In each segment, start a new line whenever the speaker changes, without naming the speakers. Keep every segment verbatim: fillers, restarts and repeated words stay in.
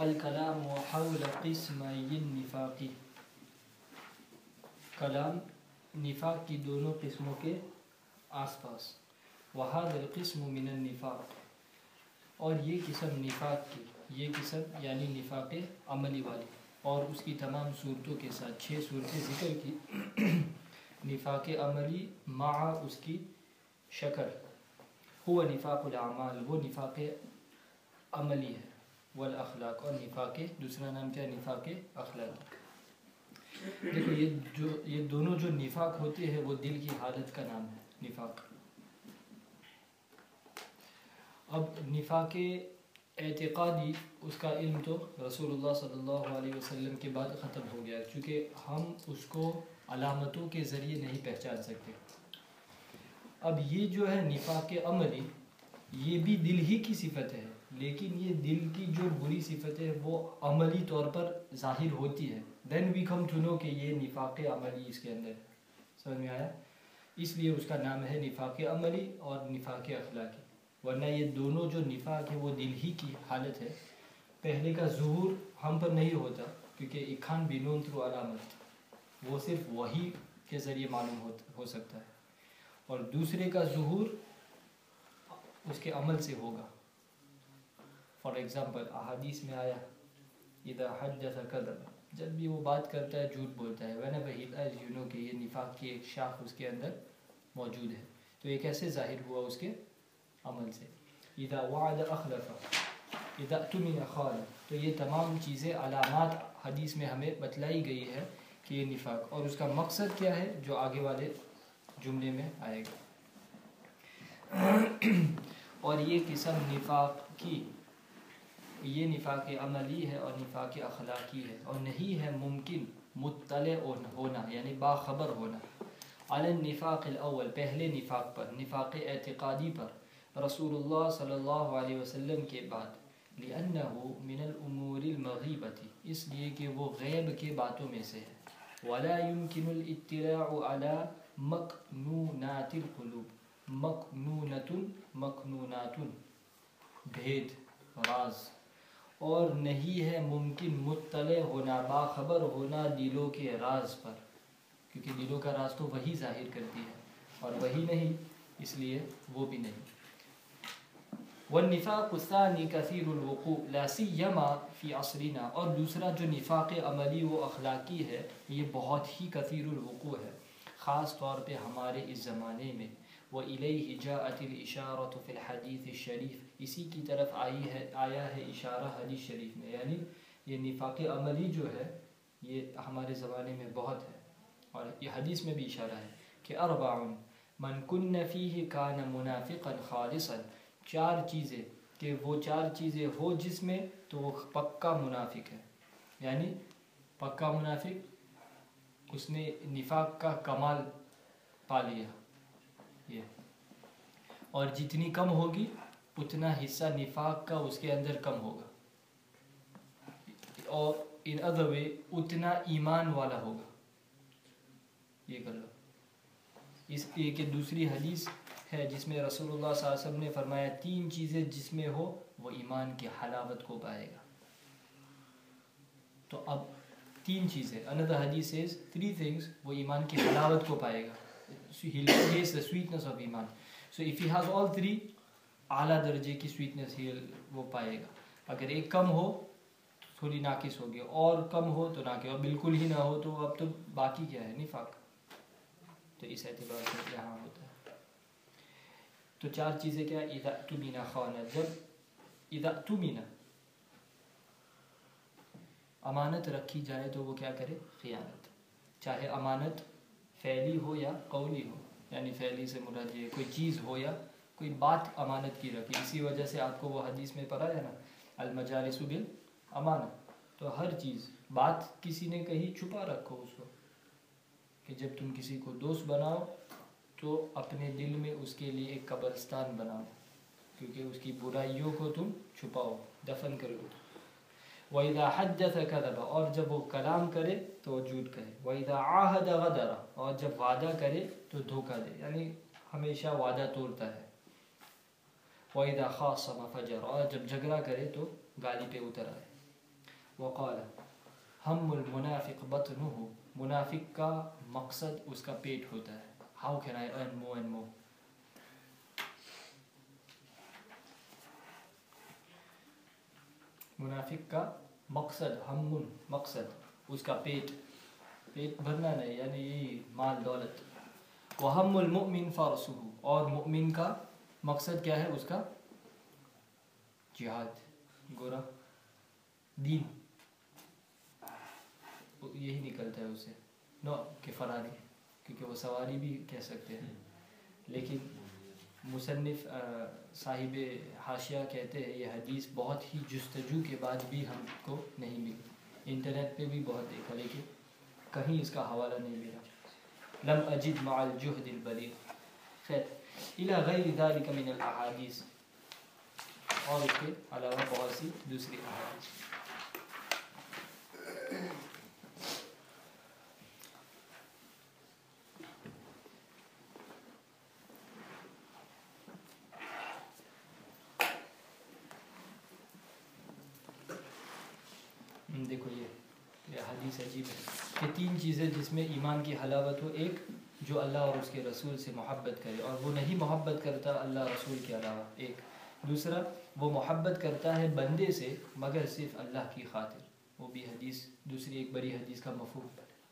الکلام حول قسمي النفاق، کلام نفاق کی دونوں قسموں کے آس پاس. وهذا القسم من النفاق، اور یہ قسم نفاق کی، یہ قسم یعنی نفاق عملی والی، اور اس کی تمام صورتوں کے ساتھ چھ صورتیں ذکر کی. نفاق عملی مع اس کی شکل، هو نفاق الاعمال، وہ نفاق عملی ہے، والاخلاق، اور نفاق دوسرا نام کیا ہے؟ نفاق اخلاق. دیکھو یہ جو یہ دونوں جو نفاق ہوتے ہیں وہ دل کی حالت کا نام ہے نفاق. اب نفاق اعتقادی اس کا علم تو رسول اللہ صلی اللہ علیہ وسلم کے بعد ختم ہو گیا، چونکہ ہم اس کو علامتوں کے ذریعے نہیں پہچان سکتے. اب یہ جو ہے نفاق عملی، یہ بھی دل ہی کی صفت ہے، لیکن یہ دل کی جو بری صفت ہے وہ عملی طور پر ظاہر ہوتی ہے. دین وی کم ٹو نو کہ یہ نفاق عملی اس کے اندر ہے. سمجھ میں آیا؟ اس لیے اس کا نام ہے نفاق عملی اور نفاق اخلاقی. ورنہ یہ دونوں جو نفاق ہے وہ دل ہی کی حالت ہے. پہلے کا ظہور ہم پر نہیں ہوتا کیونکہ it can't be known through علامت، وہ صرف وحی کے ذریعے معلوم ہو سکتا ہے، اور دوسرے کا ظہور اس کے عمل سے ہوگا. فار ایگزامپل احادیث میں آیا اذا حدث کذب، جب بھی وہ بات کرتا ہے جھوٹ بولتا ہے. whenever he lies you know کہ یہ نفاق کی ایک شاخ اس کے اندر موجود ہے. تو یہ کیسے ظاہر ہوا؟ اس کے عمل سے. اذا وعد اخلف، اذا اؤتمن خان. تو یہ تمام چیزیں علامات حدیث میں ہمیں بتلائی گئی ہے کہ یہ نفاق، اور اس کا مقصد کیا ہے جو آگے والے جملے میں آئے گا. اور یہ قسم نفاق کی، یہ نفاق عملی ہے اور نفاق اخلاقی ہے، اور نہیں ہے ممکن مطلع ہونا یعنی باخبر ہونا علی النفاق الاول، پہلے نفاق پر، نفاق اعتقادی پر، رسول اللہ صلی اللہ علیہ وسلم کے بعد. لأنه من الامور المغیبة، اس لیے کہ وہ غیب کے باتوں میں سے ہے. ولا يمكن الاطلاع على مکنونات القلوب، مکنونۃ مکنونات بھید راز، اور نہیں ہے ممکن مطلع ہونا باخبر ہونا دلوں کے راز پر، کیونکہ دلوں کا راز تو وہی ظاہر کرتی ہے اور وہی نہیں، اس لیے وہ بھی نہیں. والنفاق الثانی کثیر الوقوع لا سیما فی عصرنا، اور دوسرا جو نفاق عملی و اخلاقی ہے یہ بہت ہی کثیر الوقوع ہے، خاص طور پہ ہمارے اس زمانے میں. وَإِلَيْهِ جَاءَتِ الْإِشَارَةُ فِي الْحَدِيثِ الشَّرِيفِ، اسی کی طرف آئی ہے آیا ہے اشارہ حدیث شریف میں. یعنی یہ نفاق عملی جو ہے یہ ہمارے زمانے میں بہت ہے، اور یہ حدیث میں بھی اشارہ ہے کہ اربع من کن فیہ کان منافقا خالصا، چار چیزیں کہ وہ چار چیزیں ہو جس میں تو وہ پکا منافق ہے. یعنی پکا منافق، اس نے نفاق کا کمال پا لیا یہ، اور جتنی کم ہوگی اتنا حصہ نفاق کا اس کے اندر کم ہوگا، اور ان ادر وے اتنا ایمان والا ہوگا. یہ کر لو. اس لیے کہ دوسری حدیث ہے جس میں رسول اللہ صلی اللہ علیہ وسلم نے فرمایا تین چیزیں جس میں ہو وہ ایمان کی حلاوت کو پائے گا. تو اب تین چیزیں، another hadith says three things، وہ ایمان کی حلاوت کو پائے گا. he will taste the sweetness of ایمان. so if he has all three، اعلیٰ درجے کی sweetness he وہ پائے گا. اگر ایک کم ہو تھوڑی ناقص ہوگی، اور کم ہو تو ناقص، اور بالکل ہی نہ ہو تو اب تو باقی کیا ہے؟ نفاق. تو اس اعتبار سے یہاں ہوتا ہے. تو چار چیزیں کیا؟ اذا اؤتمن خان، جب اذا اؤتمن امانت رکھی جائے تو وہ کیا کرے؟ خیانت. چاہے امانت فعلی ہو یا قولی ہو، یعنی فعلی سے مراد یہ کوئی چیز ہو یا کوئی بات امانت کی رکھی. اسی وجہ سے آپ کو وہ حدیث میں پڑھا ہے نا المجالس بالامانہ. تو ہر چیز، بات کسی نے کہی چھپا رکھو اس کو، کہ جب تم کسی کو دوست بناؤ تو اپنے دل میں اس کے لیے ایک قبرستان بناؤ، کیونکہ اس کی برائیوں کو تم چھپاؤ، دفن کرو. وَإِذَا حَدَّثَ كَذَبَ، اور جب وہ کلام کرے تو وہ جھوٹ کہے. وَإِذَا عَاهَدَ غَدَرَ، اور جب وعدہ کرے تو دھوکہ دے، یعنی ہمیشہ وعدہ توڑتا ہے. وَإِذَا خَاصَمَ فَجَرَ، اور جب جھگڑا کرے تو گالی پہ اتر آئے. وقال ہم المنافق بطنه، منافق کا مقصد اس کا پیٹ ہوتا ہے. How can I earn more and more؟ منافق کا مقصد، ہم مقصد اس کا پیٹ، پیٹ بھرنا نہیں، یعنی یہی مال دولت. وہم المؤمن فرسہ، اور مؤمن کا مقصد کیا ہے؟ اس کا جہاد، گورا دین، یہی نکلتا ہے اسے. نو کہ فراری، کیونکہ وہ سواری بھی کہہ سکتے ہیں. لیکن مصنف صاحب حاشیہ کہتے ہیں یہ حدیث بہت ہی جستجو کے بعد بھی ہم کو نہیں ملی. انٹرنیٹ پہ بھی بہت دیکھا لیکن کہیں اس کا حوالہ نہیں ملا. لم اجد مع الجہد البلیغ. خیر الى غیر ذلك من الاحادیث، اور اس کے علاوہ بہت سی دوسری احادیث. دیکھو یہ یہ حدیث عجیب ہے کہ تین چیزیں جس میں ایمان کی حلاوت ہو. ایک جو اللہ اور اس کے رسول سے محبت کرے اور وہ نہیں محبت کرتا اللہ رسول کے علاوہ. ایک دوسرا وہ محبت کرتا ہے بندے سے مگر صرف اللہ کی خاطر، وہ بھی حدیث دوسری ایک بڑی حدیث کا مفہوم.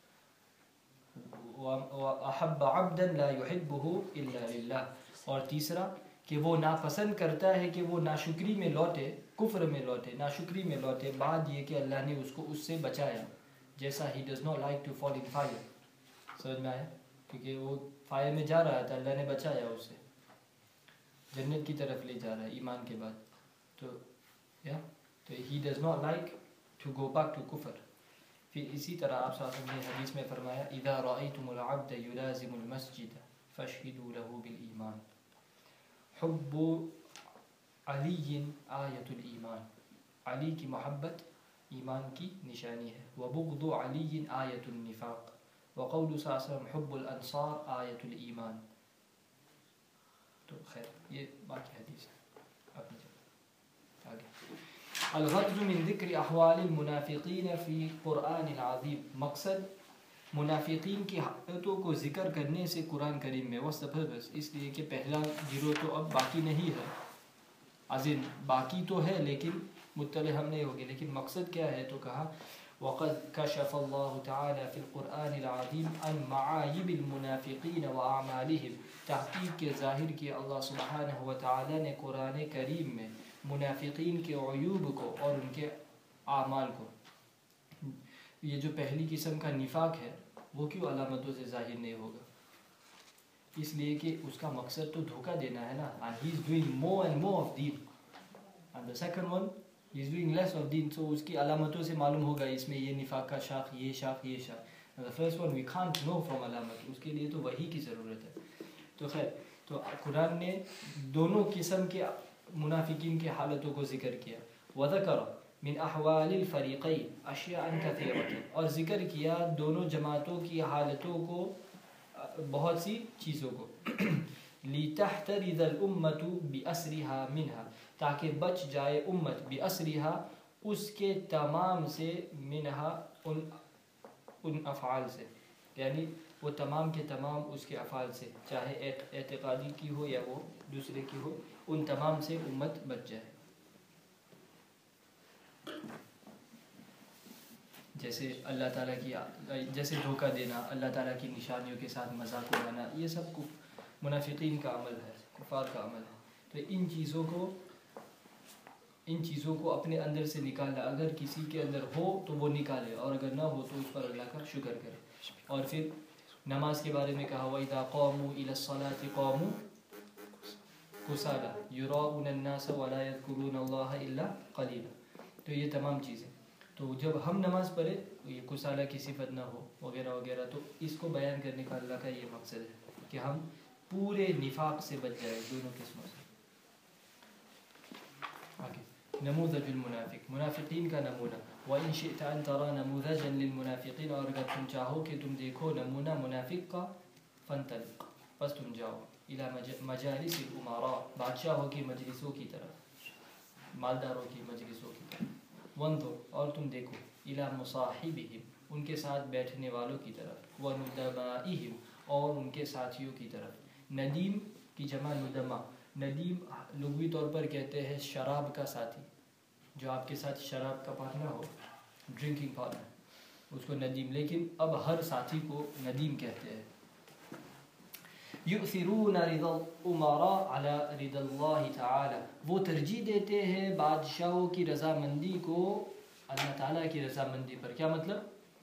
وَأَحَبَّ عَبْدًا لَا يُحِبُّهُ إِلَّا لِلَّهِ، اور تیسرا کہ وہ ناپسند کرتا ہے کہ وہ ناشکری میں لوٹے، کفر میں لوٹے، ناشکری میں لوٹے بعد یہ کہ اللہ نے اس کو اس سے بچایا. جیسا he does not like to fall in fire. سمجھ میں آیا؟ کیونکہ وہ فائر میں جا رہا تھا، اللہ نے بچایا اسے، جنت کی طرف لے جا رہا ہے ایمان کے بعد. تو یا تو he does not like to go back to کفر. پھر اسی طرح آپ صلی اللہ علیہ وسلم نے حدیث میں فرمایا اذا رأيتم العبد يلازم المسجد فاشهدوا له بالایمان. حب علی آیت الایمان، علی کی محبت ایمان کی نشانی ہے. وبغض علی آیت النفاق. وقول صلی اللہ علیہ وسلم حب الانصار آیت الایمان. تو خیر یہ باقی حدیث ہے اپنی جگہ. آگے الغرض من ذکر احوال المنافقین فی قرآن العظیم، مقصد منافقین کی حالتوں کو ذکر کرنے سے قرآن کریم میں. وسط بس اس لیے کہ پہلا گروہ تو اب باقی نہیں ہے، ازن باقی تو ہے لیکن مطلع ہم نہیں ہوگے. لیکن مقصد کیا ہے؟ تو کہا وقد کشف اللہ تعالی فی القرآن العظیم عن معایب المنافقین واعمالہم. تحقیق کے ظاہر کیا اللہ سبحانہ و تعالی نے قرآن کریم میں منافقین کے عیوب کو اور ان کے اعمال کو. یہ جو پہلی قسم کا نفاق ہے وہ کیوں علامتوں سے ظاہر نہیں ہوگا؟ اس لیے کہ اس کا مقصد تو دھوکہ دینا ہے نا. and he is doing more and more of deen, and the second one he is doing less of deen. so اس کی علامتوں سے معلوم ہوگا اس میں یہ نفاق کا شاخ، یہ شاخ، یہ شاخ. the first one we can't know from علامت، اس کے لیے تو وحی کی ضرورت ہے. تو خیر تو قرآن نے دونوں قسم کے منافقین کے حالتوں کو ذکر کیا. وذکر من احوال الفریقین اشیاء کثیرۃ، اور ذکر کیا دونوں جماعتوں کی حالتوں کو، بہت سی چیزوں کو. لِتَحْتَرِزَ الْأُمَّةُ بِأَسْرِهَا مِنْهَا، تاکہ بچ جائے امت بِأَسْرِهَا اس کے تمام سے، منہا ان ان افعال سے، یعنی وہ تمام کے تمام اس کے افعال سے، چاہے اعتقادی کی ہو یا وہ دوسرے کی ہو، ان تمام سے امت بچ جائے. جیسے اللہ تعالیٰ کی، جیسے دھوکہ دینا، اللہ تعالیٰ کی نشانیوں کے ساتھ مذاق اڑانا، یہ سب منافقین کا عمل ہے، کفار کا عمل ہے. تو ان چیزوں کو ان چیزوں کو اپنے اندر سے نکالنا. اگر کسی کے اندر ہو تو وہ نکالے، اور اگر نہ ہو تو اس پر اللہ کا شکر کرے. اور پھر نماز کے بارے میں کہا وَإِذَا قَامُوا إِلَى الصَّلَاةِ قَامُوا كُسَالَىٰ يُرَاءُونَ النَّاسَ وَلَا يَذْكُرُونَ اللَّهَ إِلَّا قَلِيلًا. تو یہ تمام چیزیں، تو جب ہم نماز پڑھے یہ کسالہ کی صفت نہ ہو وغیرہ وغیرہ، تو اس کو بیان کرنے کا اللہ کا یہ مقصد ہے کہ ہم پورے نفاق سے بچ جائے دونوں قسموں سے. آگے نموذج المنافق، منافقین کا نمونہ. وَإِن شِئْتَ أَن تَرَى نَمُوذَجًا لِلْمُنَافِقِينَ، اور اگر تم چاہو کہ تم دیکھو نمونہ منافق کا، فَانْطَلِقْ، بس تم جاؤ، إِلَى مَجَالِسِ الْأُمَرَاء، بادشاہوں کی مجلسوں کی طرف، مالداروں کی مجلسوں کی طرف. وانظر اور تم دیکھو الی مصاحبہم ان کے ساتھ بیٹھنے والوں کی طرف، وندبائہم اور ان کے ساتھیوں کی طرف۔ ندیم کی جمع ندما، ندیم لغوی طور پر کہتے ہیں شراب کا ساتھی، جو آپ کے ساتھ شراب کا پارٹنر ہو، ڈرنکنگ پارٹنر، اس کو ندیم، لیکن اب ہر ساتھی کو ندیم کہتے ہیں۔ یؤثرون رضا الامراء علی رضا اللہ تعالی، وہ ترجیح دیتے ہیں بادشاہوں کی رضامندی کو اللہ تعالیٰ کی رضامندی پر۔ کیا مطلب؟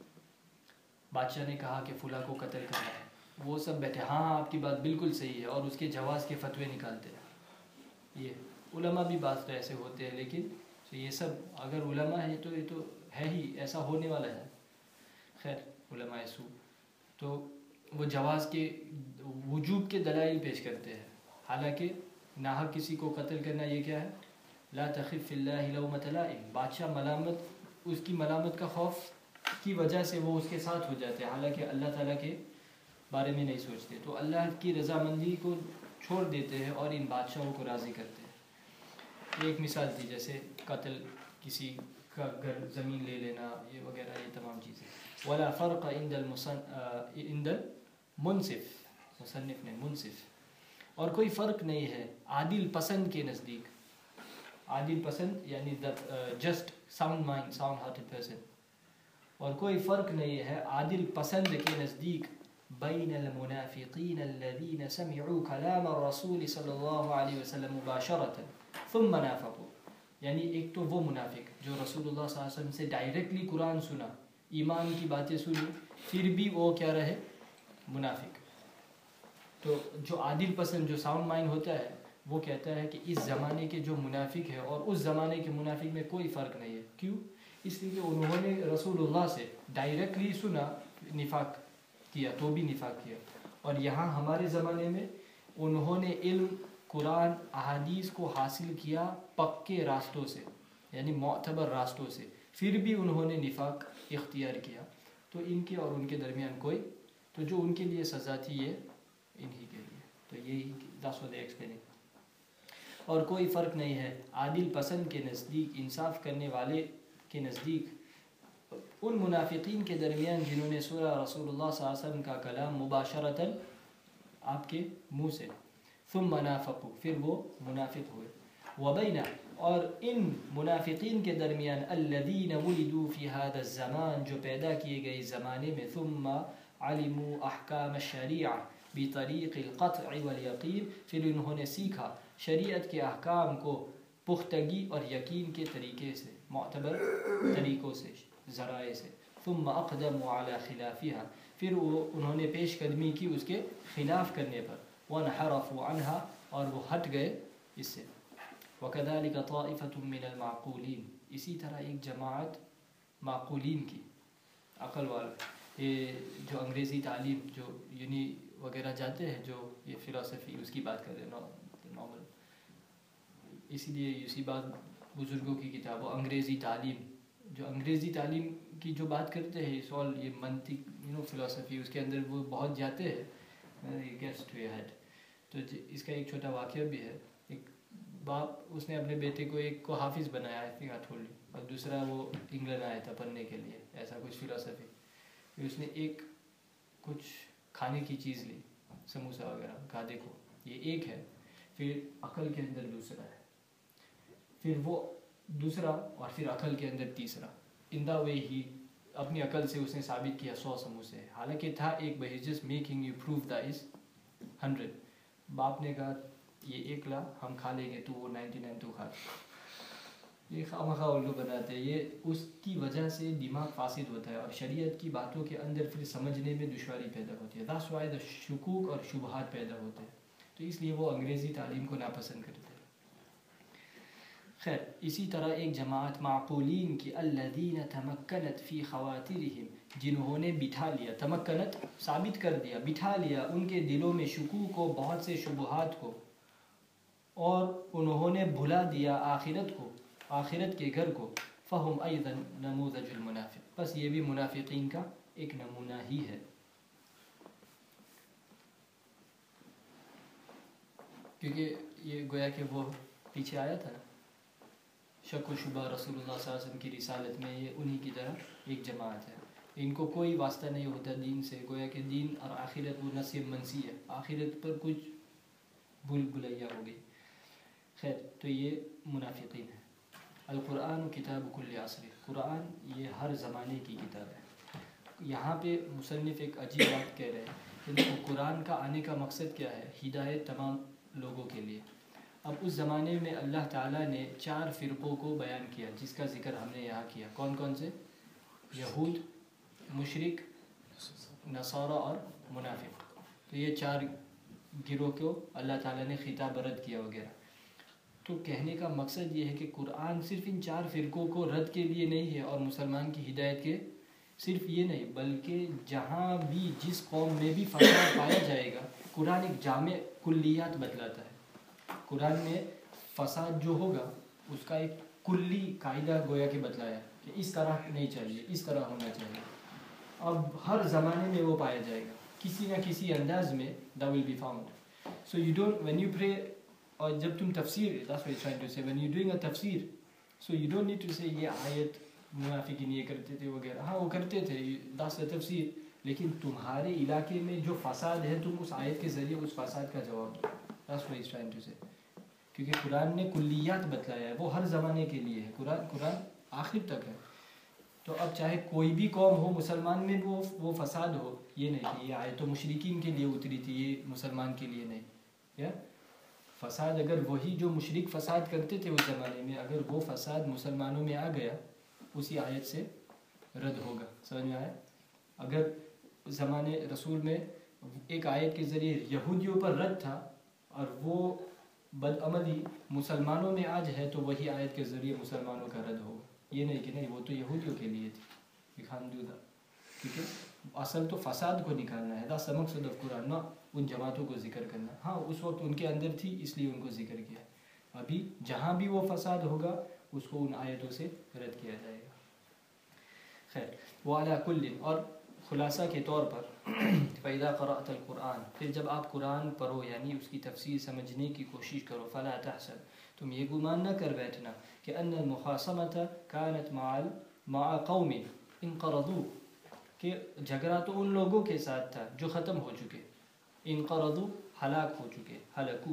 بادشاہ نے کہا کہ فلاں کو قتل کرنا ہے، وہ سب بیٹھے ہاں ہاں آپ کی بات بالکل صحیح ہے، اور اس کے جواز کے فتوے نکالتے ہیں۔ یہ علماء بھی بعض تو ایسے ہوتے ہیں، لیکن یہ سب اگر علماء ہے تو یہ تو ہے ہی، ایسا ہونے والا ہے۔ خیر علماء سو تو وہ جواز کے وجوب کے دلائل پیش کرتے ہیں، حالانکہ ناحق کسی کو قتل کرنا یہ کیا ہے؟ لا تخف فی اللہ لومۃ لائم، بادشاہ ملامت اس کی ملامت کا خوف کی وجہ سے وہ اس کے ساتھ ہو جاتے ہیں، حالانکہ اللہ تعالیٰ کے بارے میں نہیں سوچتے، تو اللہ کی رضامندی کو چھوڑ دیتے ہیں اور ان بادشاہوں کو راضی کرتے ہیں۔ ایک مثال تھی جیسے قتل، کسی کا گھر زمین لے لینا، یہ وغیرہ یہ تمام چیزیں۔ ولا فرق عند عند المنصف، مصنف نے منصف، اور کوئی فرق نہیں ہے عادل پسند کے نزدیک، عادل پسند یعنی just sound mind, sound hearted person, اور کوئی فرق نہیں ہے عادل پسند کے نزدیک بین المنافقین الذین سمعوا کلام الرسول صلی اللہ علیہ وسلم مباشرۃ ثم نافقوا، یعنی ایک تو وہ منافق جو رسول اللہ صلی اللہ علیہ وسلم سے ڈائریکٹلی قرآن سنا، ایمان کی باتیں سنی، پھر بھی وہ کیا رہے؟ منافق۔ تو جو عادل پسند، جو ساؤنڈ مائنڈ ہوتا ہے، وہ کہتا ہے کہ اس زمانے کے جو منافق ہے اور اس زمانے کے منافق میں کوئی فرق نہیں ہے۔ کیوں؟ اس لیے کہ انہوں نے رسول اللہ سے ڈائریکٹلی سنا، نفاق کیا تو بھی نفاق کیا، اور یہاں ہمارے زمانے میں انہوں نے علم قرآن احادیث کو حاصل کیا پکے راستوں سے، یعنی معتبر راستوں سے، پھر بھی انہوں نے نفاق اختیار کیا، تو ان کے اور ان کے درمیان کوئی، تو جو ان کے لیے سزا تھی یہ انہی کے لیے، تو یہی that's what they explaining۔ اور کوئی فرق نہیں ہے عادل پسند کے نزدیک، انصاف کرنے والے کے نزدیک، ان منافقین کے درمیان جنہوں نے سنا رسول اللہ صلی اللہ علیہ وسلم کا کلام مباشرتاً آپ کے منہ سے، ثم نافقوا پھر وہ منافق ہوئے، وبین اور ان منافقین کے درمیان الذین ولدوا فی هذا الزمان جو پیدا کیے گئے زمانے میں، ثم علموا احکام الشریعہ بطریق القطع والیقین پھر انہوں نے سیکھا شریعت کے احکام کو پختگی اور یقین کے طریقے سے، معتبر طریقوں سے، ذرائع سے، ثم اقدموا علی خلافها پھر وہ انہوں نے پیش قدمی کی اس کے خلاف کرنے پر، وانحرفوا عنها اور وہ ہٹ گئے اس سے، وكذلك طائفة من المعقولین اسی طرح ایک جماعت معقولین کی، عقل والے، یہ جو انگریزی تعلیم جو یونی وغیرہ جاتے ہیں، جو یہ فلسفی اس کی بات کر رہے ہیں نارمل، اسی لیے اسی بات بزرگوں کی کتاب و انگریزی تعلیم، جو انگریزی تعلیم کی جو بات کرتے ہیں، اس آل یہ منطق یو نو فلسفی، اس کے اندر وہ بہت جاتے ہیں، گیٹس ٹو یور ہیڈ۔ تو اس کا ایک چھوٹا واقعہ بھی ہے، ایک باپ اس نے اپنے بیٹے کو ایک کو حافظ بنایا ہے، اور دوسرا وہ انگلینڈ آیا تھا پڑھنے کے لیے، ایسا کچھ فلسفی، پھر اس نے ایک کچھ کھانے کی چیز لی، سموسہ وغیرہ، کہا دیکھو یہ ایک ہے، پھر عقل کے اندر دوسرا ہے، پھر وہ دوسرا، اور پھر عقل کے اندر تیسرا، ان دا وے ہی اپنی عقل سے اس نے ثابت کیا سو سموسے، حالانکہ تھا ایک، but he just making you proof the is hundred. باپ نے کہا یہ ایک لا ہم کھا لیں گے، تو وہ نائنٹی نائن تو کھا، یہ خامخواہ الو بناتے ہیں، یہ اس کی وجہ سے دماغ فاسد ہوتا ہے، اور شریعت کی باتوں کے اندر پھر سمجھنے میں دشواری پیدا ہوتی ہے، that's why the شکوک اور شبہات پیدا ہوتے ہیں، تو اس لیے وہ انگریزی تعلیم کو ناپسند کرتے ہیں۔ خیر اسی طرح ایک جماعت معقولین کی، الذین تمکنت فی خواترہم جنہوں نے بٹھا لیا، تمکنت ثابت کر دیا، بٹھا لیا ان کے دلوں میں شکوک کو، بہت سے شبہات کو، اور انہوں نے بھلا دیا آخرت کو، آخرت کے گھر کو، فہم ایضا نموذج المنافق بس یہ بھی منافقین کا ایک نمونہ ہی ہے، کیونکہ یہ گویا کہ وہ پیچھے آیا تھا نا، شک و شبہ رسول اللہ صلی اللہ علیہ وسلم کی رسالت میں یہ انہی کی طرح ایک جماعت ہے. ان کو کوئی واسطہ نہیں ہوتا دین سے. گویا کہ دین اور آخرت وہ نصیب منسی ہے, آخرت پر کچھ بھول بھلیا ہو گئی. خیر, تو یہ منافقین ہے. القرآن کتاب کل عصر, قرآن یہ ہر زمانے کی کتاب ہے. یہاں پہ مصنف ایک عجیب بات کہہ رہے ہیں کہ دیکھو قرآن کا آنے کا مقصد کیا ہے, ہدایت تمام لوگوں کے لیے. اب اس زمانے میں اللہ تعالیٰ نے چار فرقوں کو بیان کیا جس کا ذکر ہم نے یہاں کیا. کون کون سے؟ یہود, مشرک, نصارہ اور منافق. تو یہ چار گروہ کو اللہ تعالیٰ نے خطاب رد کیا وغیرہ. تو کہنے کا مقصد یہ ہے کہ قرآن صرف ان چار فرقوں کو رد کے لیے نہیں ہے اور مسلمان کی ہدایت کے صرف یہ نہیں, بلکہ جہاں بھی جس قوم میں بھی فساد پایا جائے گا قرآن ایک جامع کلیات بتلاتا ہے. قرآن میں فساد جو ہوگا اس کا ایک کلی قاعدہ گویا کہ بتلایا ہے کہ اس طرح نہیں چاہیے, اس طرح ہونا چاہیے. اب ہر زمانے میں وہ پایا جائے گا کسی نہ کسی انداز میں. that will be found. So you don't, when you pray, اور جب تم تفسیر, that's what he's trying to say, when you're doing a تفسیر, so you don't need to say یہ آیت منافقین یہ کرتے تھے وغیرہ. ہاں وہ کرتے تھے, that's the تفسیر. لیکن تمہارے علاقے میں جو فساد ہے تم اس آیت کے ذریعے اس فساد کا جواب دو. that's what he's trying to say. کیونکہ قرآن نے کلیات بتلایا ہے, وہ ہر زمانے کے لیے ہے. قرآن قرآن آخر تک ہے. تو اب چاہے کوئی بھی قوم ہو, مسلمان میں وہ وہ فساد ہو, یہ نہیں کہ یہ آیت تو مشرکین کے لیے اتری تھی, یہ مسلمان کے لیے نہیں. یا فساد اگر وہی جو مشرک فساد کرتے تھے اس زمانے میں, اگر وہ فساد مسلمانوں میں آ گیا اسی آیت سے رد ہوگا. سمجھ میں آیا؟ اگر زمانے رسول میں ایک آیت کے ذریعے یہودیوں پر رد تھا اور وہ بدعملی مسلمانوں میں آج ہے تو وہی آیت کے ذریعے مسلمانوں کا رد ہوگا. یہ نہیں کہ نہیں وہ تو یہودیوں کے لیے تھی, you can't do that. کیونکہ اصل تو فساد کو نکالنا ہے. that's the مقصد of قرآن, نہ ان جماعتوں کو ذکر کرنا. ہاں اس وقت ان کے اندر تھی اس لیے ان کو ذکر کیا. ابھی جہاں بھی وہ فساد ہوگا اس کو ان آیتوں سے رد کیا جائے گا. خیر, وعلیٰ کل, اور خلاصہ کے طور پر فَإِذَا قَرَأْتَ الْقُرْآنَ, پھر جب آپ قرآن پڑھو یعنی اس کی تفسیر سمجھنے کی کوشش کرو, فَلَا تَحْسَبْ, تم یہ گمان نہ کر بیٹھنا کہ ان المخاصمة كانت مع مع قوم انقرضوا, کہ جھگڑا تو ان لوگوں کے ساتھ تھا جو ختم ہو چکے. انقرضوا ہلاک ہو چکے, ہلاکو.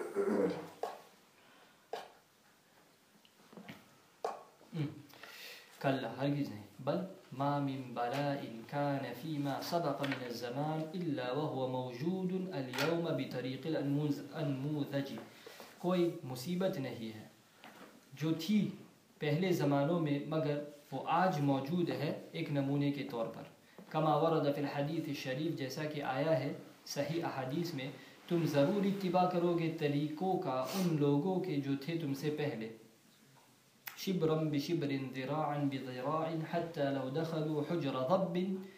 کلا ہرگز نہیں, بل ما من بلاء كان فيما سبق من الزمان الا وهو موجود اليوم بطريق الانموذج, کوئی مصیبت نہیں ہے جو تھی پہلے زمانوں میں مگر وہ آج موجود ہے ایک نمونے کے طور پر. کما ورد فی الحدیث الشریف, جیسا کہ آیا ہے صحیح احادیث میں, تم ضرور اتباع کرو گے طریقوں کا ان لوگوں کے جو تھے تم سے پہلے. شبرا بشبر ذراعا بذراع حتى لو دخلوا حجر ضب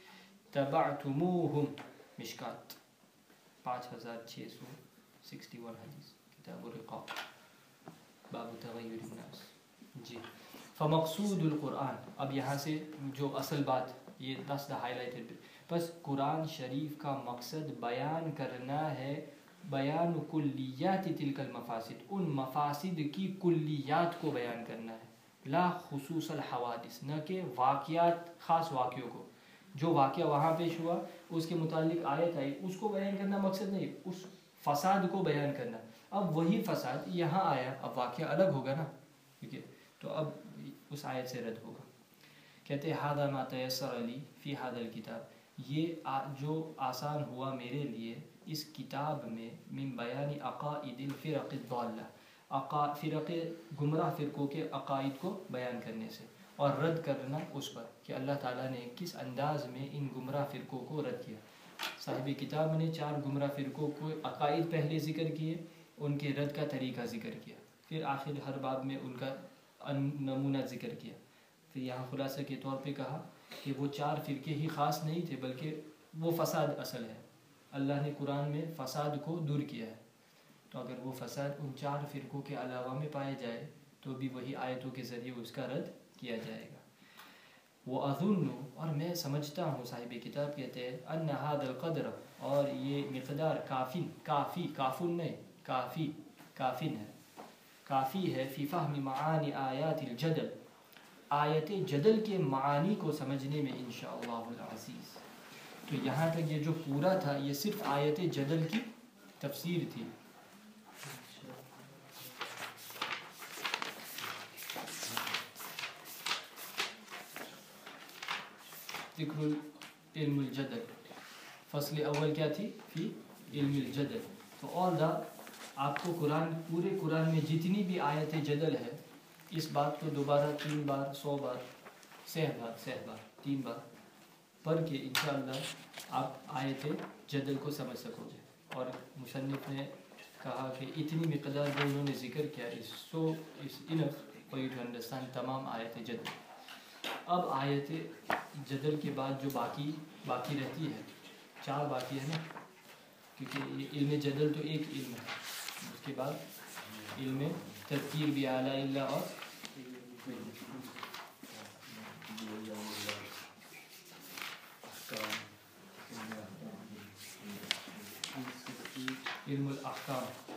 تبعتموهم. مشکات پانچ ہزار چھ سو سکسٹی ون حدیث, کتاب الرقاق, باب تغیر الناس. جی, فمقصود القرآن, اب یہاں سے جو اصل بات, یہ دس دا ہائی لائٹڈ, بس قرآن شریف کا مقصد بیان کرنا ہے, بیان کلیات تلک المفاسد, ان مفاسد کی کلیات کو بیان کرنا ہے, لا خصوص الحوادث, نہ کہ واقعات خاص واقعوں کو. جو واقعہ وہاں پیش ہوا اس کے متعلق آیت آئی اس کو بیان کرنا مقصد نہیں, اس فساد کو بیان کرنا. اب وہی فساد یہاں آیا, اب واقعہ الگ ہوگا نا, ٹھیک ہے, تو اب اس آیت سے رد ہوگا. کہتے ہیں هذا ما تيسر لي في هذا الكتاب, یہ جو آسان ہوا میرے لیے اس کتاب میں, من بیان عقائد الفرق الضالہ, فرق گمراہ فرقوں کے عقائد کو بیان کرنے سے اور رد کرنا اس پر کہ اللہ تعالیٰ نے کس انداز میں ان گمراہ فرقوں کو رد کیا. صاحب کتاب نے چار گمراہ فرقوں کو عقائد پہلے ذکر کیے, ان کے رد کا طریقہ ذکر کیا, پھر آخر ہر باب میں ان کا نمونہ ذکر کیا. پھر یہاں خلاصہ کے طور پہ کہا کہ وہ چار فرقے ہی خاص نہیں تھے بلکہ وہ فساد اصل ہے. اللہ نے قرآن میں فساد کو دور کیا ہے, تو اگر وہ فساد ان چار فرقوں کے علاوہ میں پائے جائے تو بھی وہی آیتوں کے ذریعے اس کا رد کیا جائے گا. وَأَظُنُّ, اور میں سمجھتا ہوں, صاحب کتاب کہتے ہیں, أَنَّ هَذَا الْقَدْرَ, اور یہ مقدار کافی, کافی, کافن نہیں, کافی, کافن ہے, کافی ہے فی فہم معانی آیات الجدل، آیت جدل کے معانی کو سمجھنے میں انشاءاللہ العزیز۔ تو یہاں تک یہ جو پورا تھا یہ صرف آیت جدل کی تفسیر تھی۔ ذکر علم الجدل، فصل اول کیا تھی؟ فی علم الجدل۔ تو آل دا آپ کو قرآن، پورے قرآن میں جتنی بھی آیت جدل ہے، اس بات کو دوبارہ تین بار، سو بار، سہ بار سہ بار تین بار پڑھ کے انشاءاللہ آپ آیت جدل کو سمجھ سکو گے۔ اور مصنف نے کہا کہ اتنی مقدار جو انہوں نے ذکر کیا اس so is enough for you to understand تمام آیت جدل۔ اب آیت جدل کے بعد جو باقی باقی رہتی ہے، چار باقی ہے نا، کیونکہ یہ علم جدل تو ایک علم ہے، اس کے بعد علم تذکیر بھی اعلیٰ اللہ اور علم الاحکام۔